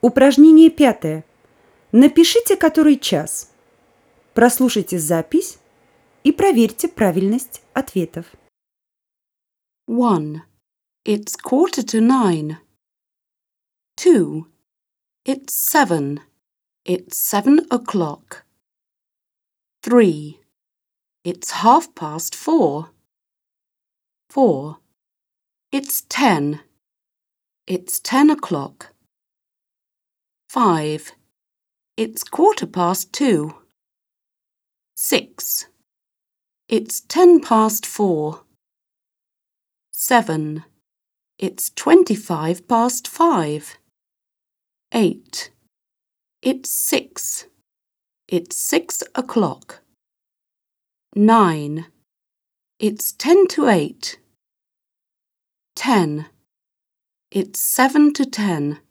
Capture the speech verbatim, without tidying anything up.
Упражнение пятое. Напишите, который час. Прослушайте запись и проверьте правильность ответов. One. It's quarter to nine. Two. It's seven. It's seven o'clock. Three. It's half past four. Four. It's ten. It's ten o'clock. Five. It's quarter past two. Six. It's ten past four. Seven. It's twenty-five past five. Eight. It's six. It's six o'clock. Nine. It's ten to eight. Ten. It's seven to ten.